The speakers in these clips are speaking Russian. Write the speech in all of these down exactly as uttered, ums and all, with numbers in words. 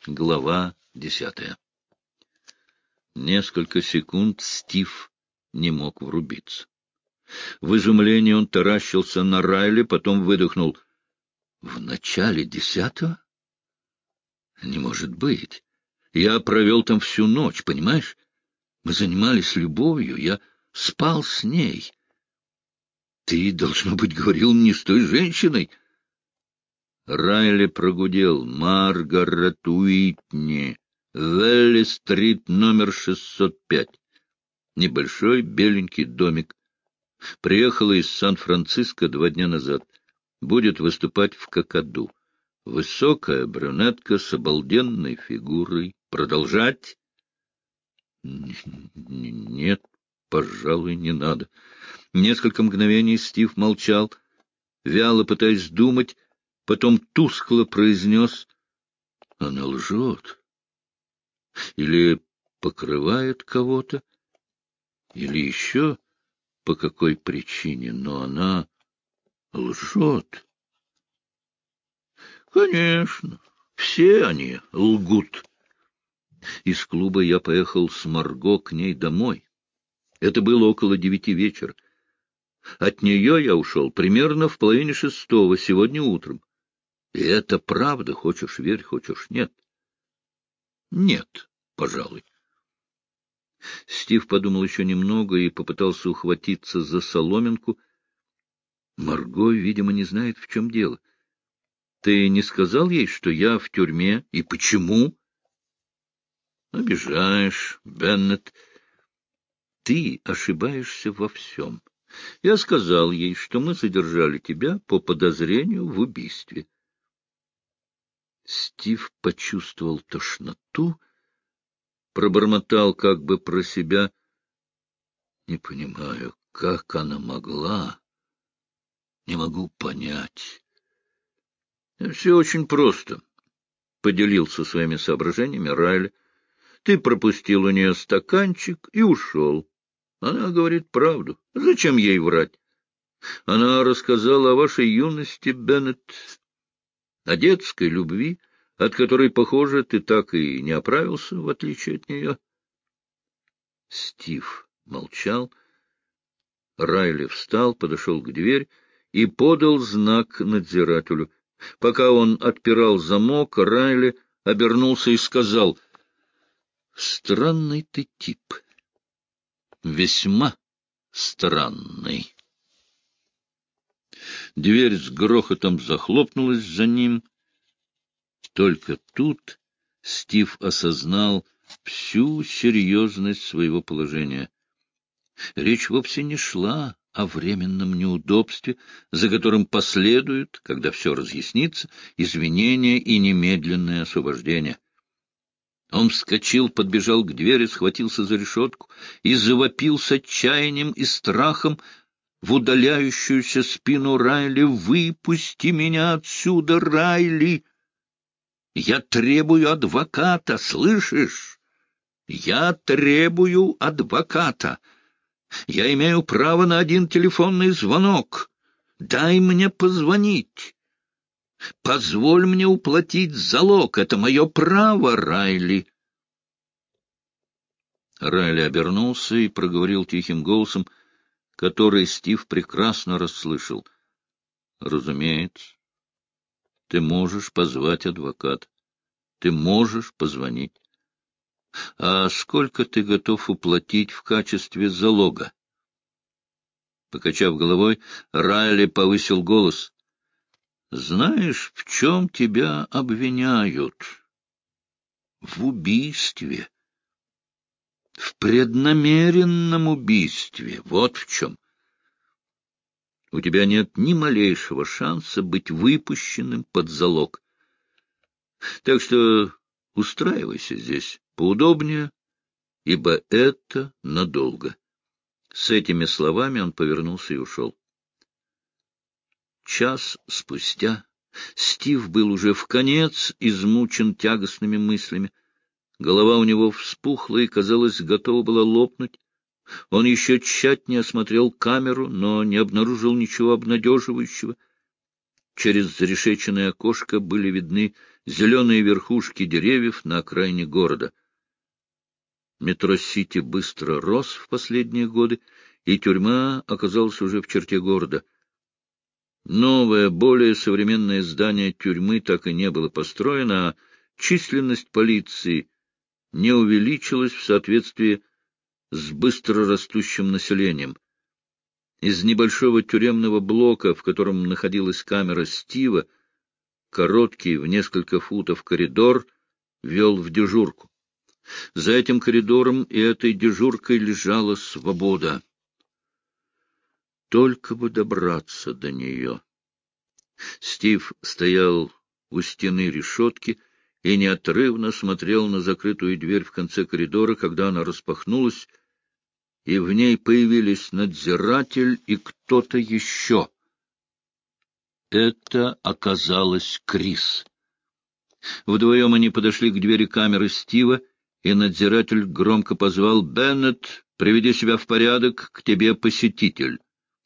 Глава десятая. Несколько секунд Стив не мог врубиться. В изумлении он таращился на Райли, потом выдохнул. — В начале десятого? Не может быть. Я провел там всю ночь, понимаешь? Мы занимались любовью, я спал с ней. Ты, должно быть, говорил не с той женщиной. Райли прогудел. Маргарет Уитни. Велли-стрит, номер шестьсот пять. Небольшой беленький домик. Приехала из Сан-Франциско два дня назад. Будет выступать в Кокоду. Высокая брюнетка с обалденной фигурой. Продолжать? Нет, пожалуй, не надо. Несколько мгновений Стив молчал, вяло пытаясь думать, потом тускло произнес: она лжет. Или покрывает кого-то, или еще по какой причине, но она лжет. Конечно, все они лгут. Из клуба я поехал с Марго к ней домой. Это было около девяти вечера. От нее я ушел примерно в половине шестого сегодня утром. И это правда, хочешь верь, хочешь нет. Нет, пожалуй. Стив подумал еще немного и попытался ухватиться за соломинку. Марго, видимо, не знает, в чем дело. Ты не сказал ей, что я в тюрьме, и почему? Обижаешь, Беннет. Ты ошибаешься во всем. Я сказал ей, что мы задержали тебя по подозрению в убийстве. Стив почувствовал тошноту, пробормотал как бы про себя. Не понимаю, как она могла. Не могу понять. Все очень просто, — поделился своими соображениями Райли. Ты пропустил у нее стаканчик и ушел. Она говорит правду. Зачем ей врать? Она рассказала о вашей юности, Беннет, о детской любви, от которой, похоже, ты так и не оправился, в отличие от нее. Стив молчал. Райли встал, подошел к двери и подал знак надзирателю. Пока он отпирал замок, Райли обернулся и сказал: — Странный ты тип. Весьма странный. Дверь с грохотом захлопнулась за ним. Только тут Стив осознал всю серьезность своего положения. Речь вовсе не шла о временном неудобстве, за которым последует, когда все разъяснится, извинение и немедленное освобождение. Он вскочил, подбежал к двери, схватился за решетку и завопил с отчаянием и страхом в удаляющуюся спину Райли: «Выпусти меня отсюда, Райли! Я требую адвоката, слышишь? Я требую адвоката! Я имею право на один телефонный звонок. Дай мне позвонить. Позволь мне уплатить залог. Это мое право, Райли!» Райли обернулся и проговорил тихим голосом, который Стив прекрасно расслышал. — Разумеется, ты можешь позвать адвоката. Ты можешь позвонить. А сколько ты готов уплатить в качестве залога? Покачав головой, Райли повысил голос. — Знаешь, в чем тебя обвиняют? В убийстве. В преднамеренном убийстве. Вот в чем. У тебя нет ни малейшего шанса быть выпущенным под залог. Так что устраивайся здесь поудобнее, ибо это надолго. С этими словами он повернулся и ушел. Час спустя Стив был уже вконец измучен тягостными мыслями. Голова у него вспухла и, казалось, готова была лопнуть. Он еще тщательнее осмотрел камеру, но не обнаружил ничего обнадеживающего. Через зарешеченное окошко были видны зеленые верхушки деревьев на окраине города. Метро-Сити быстро рос в последние годы, и тюрьма оказалась уже в черте города. Новое, более современное здание тюрьмы так и не было построено, а численность полиции не увеличилась в соответствии с быстро растущим населением. Из небольшого тюремного блока, в котором находилась камера Стива, короткий в несколько футов коридор вел в дежурку. За этим коридором и этой дежуркой лежала свобода. Только бы добраться до нее. Стив стоял у стены решетки и неотрывно смотрел на закрытую дверь в конце коридора, когда она распахнулась, и в ней появились надзиратель и кто-то еще. Это оказалась Крис. Вдвоем они подошли к двери камеры Стива, и надзиратель громко позвал: «Беннет, приведи себя в порядок, к тебе посетитель».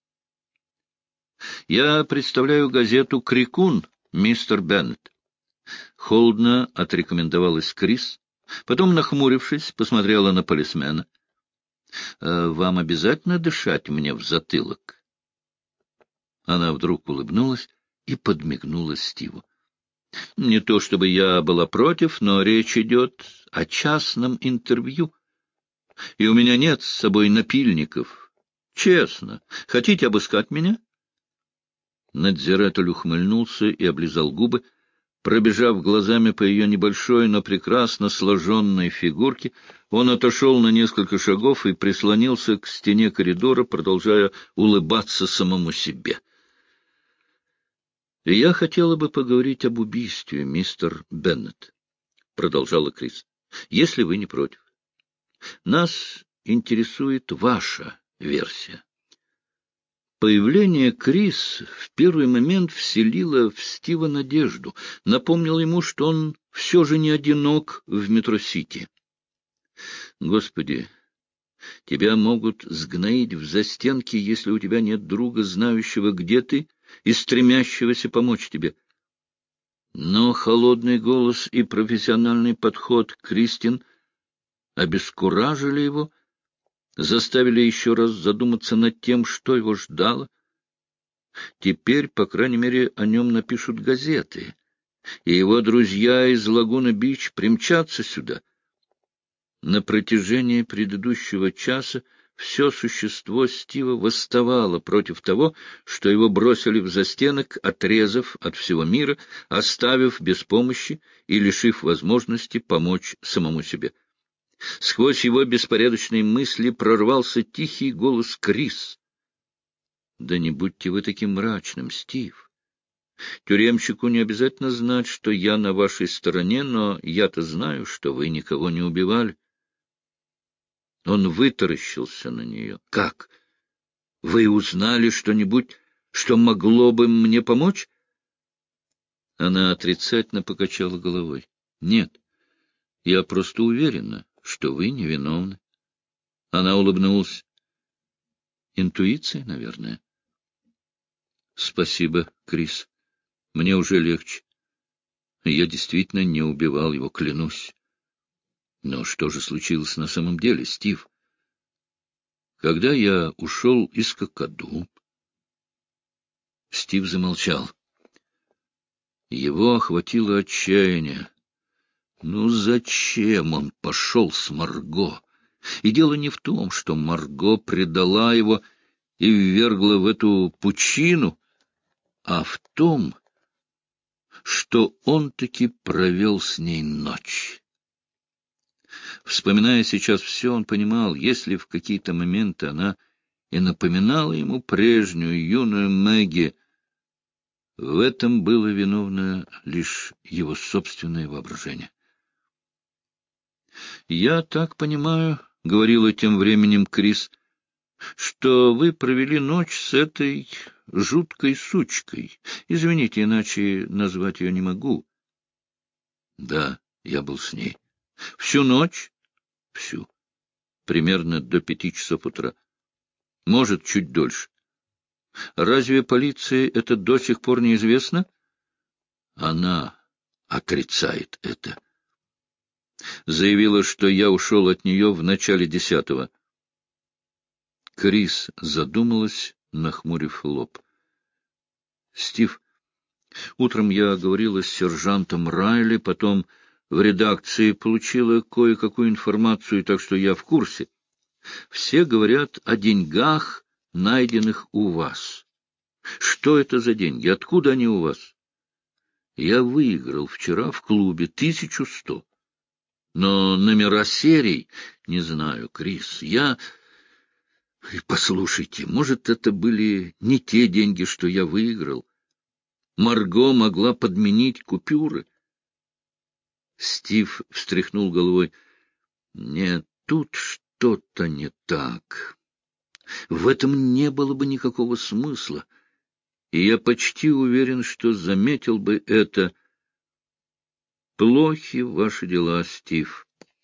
«Я представляю газету «Крикун», мистер Беннет». Холодно отрекомендовалась Крис, потом, нахмурившись, посмотрела на полисмена. «Вам обязательно дышать мне в затылок?» Она вдруг улыбнулась и подмигнула Стиву. «Не то чтобы я была против, но речь идет о частном интервью, и у меня нет с собой напильников. Честно, хотите обыскать меня?» Надзиратель ухмыльнулся и облизал губы. Пробежав глазами по ее небольшой, но прекрасно сложенной фигурке, он отошел на несколько шагов и прислонился к стене коридора, продолжая улыбаться самому себе. «Я хотела бы поговорить об убийстве, мистер Беннет», — продолжала Крис, — «если вы не против. Нас интересует ваша версия». Появление Крис в первый момент вселило в Стива надежду, напомнило ему, что он все же не одинок в метро-сити. «Господи, тебя могут сгноить в застенке, если у тебя нет друга, знающего, где ты, и стремящегося помочь тебе». Но холодный голос и профессиональный подход Кристин обескуражили его, заставили еще раз задуматься над тем, что его ждало. Теперь, по крайней мере, о нем напишут газеты, и его друзья из Лагуна-Бич примчатся сюда. На протяжении предыдущего часа все существо Стива восставало против того, что его бросили в застенок, отрезав от всего мира, оставив без помощи и лишив возможности помочь самому себе. Сквозь его беспорядочные мысли прорвался тихий голос Крис. «Да не будьте вы таким мрачным, Стив. Тюремщику не обязательно знать, что я на вашей стороне, но я-то знаю, что вы никого не убивали». Он вытаращился на нее. «Как? Вы узнали что-нибудь, что могло бы мне помочь?» Она отрицательно покачала головой. «Нет, я просто уверена, что вы невиновны». Она улыбнулась. «Интуиция, наверное». «Спасибо, Крис. Мне уже легче. Я действительно не убивал его, клянусь. Но что же случилось на самом деле, Стив? Когда я ушел из Какаду...» Стив замолчал. Его охватило отчаяние. Ну зачем он пошел с Марго? И дело не в том, что Марго предала его и ввергла в эту пучину, а в том, что он таки провел с ней ночь. Вспоминая сейчас все, он понимал, если в какие-то моменты она и напоминала ему прежнюю юную Мэгги, в этом было виновно лишь его собственное воображение. «Я так понимаю, — говорила тем временем Крис, — что вы провели ночь с этой жуткой сучкой. Извините, иначе назвать ее не могу». «Да, я был с ней. Всю ночь?» «Всю. Примерно до пяти часов утра. Может, чуть дольше. Разве полиции это до сих пор неизвестно? Она отрицает это. Заявила, что я ушел от нее в начале десятого. Крис задумалась, нахмурив лоб. — Стив, утром я говорила с сержантом Райли, потом в редакции получила кое-какую информацию, так что я в курсе. Все говорят о деньгах, найденных у вас. Что это за деньги? Откуда они у вас? Я выиграл вчера в клубе тысячу сто. Но номера серий не знаю, Крис. Я... Послушайте, может, это были не те деньги, что я выиграл? Марго могла подменить купюры. Стив встряхнул головой. Нет, тут что-то не так. В этом не было бы никакого смысла. И я почти уверен, что заметил бы это. Плохи ваши дела, Стив.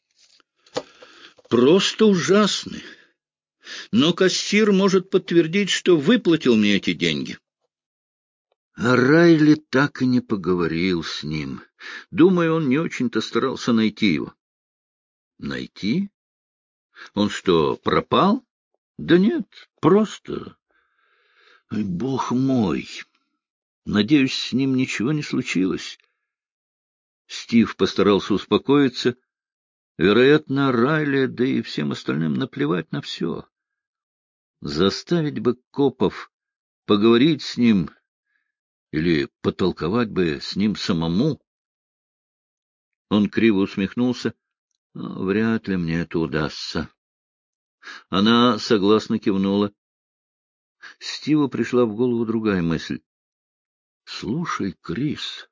Просто ужасны. Но кассир может подтвердить, что выплатил мне эти деньги. А Райли так и не поговорил с ним. Думаю, он не очень-то старался найти его. Найти? Он что, пропал? Да нет, просто... Ой, бог мой! Надеюсь, с ним ничего не случилось. Стив постарался успокоиться. Вероятно, Райли, да и всем остальным наплевать на все. Заставить бы копов поговорить с ним или потолковать бы с ним самому. Он криво усмехнулся. Вряд ли мне это удастся. Она согласно кивнула. Стиву пришла в голову другая мысль. — Слушай, Крис,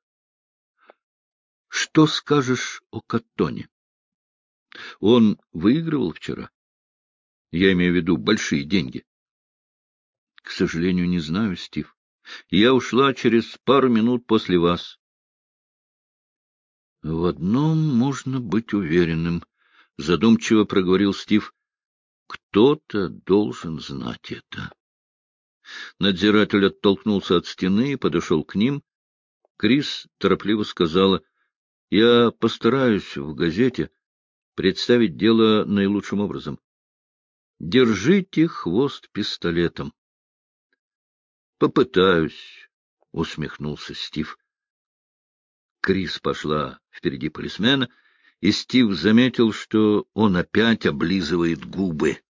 что скажешь о Каттоне? Он выигрывал вчера? Я имею в виду большие деньги. — К сожалению, не знаю, Стив. Я ушла через пару минут после вас. — В одном можно быть уверенным, — задумчиво проговорил Стив. — Кто-то должен знать это. Надзиратель оттолкнулся от стены и подошел к ним. Крис торопливо сказала: — Я постараюсь в газете представить дело наилучшим образом. Держите хвост пистолетом. — Попытаюсь, — усмехнулся Стив. Крис пошла впереди полисмена, и Стив заметил, что он опять облизывает губы.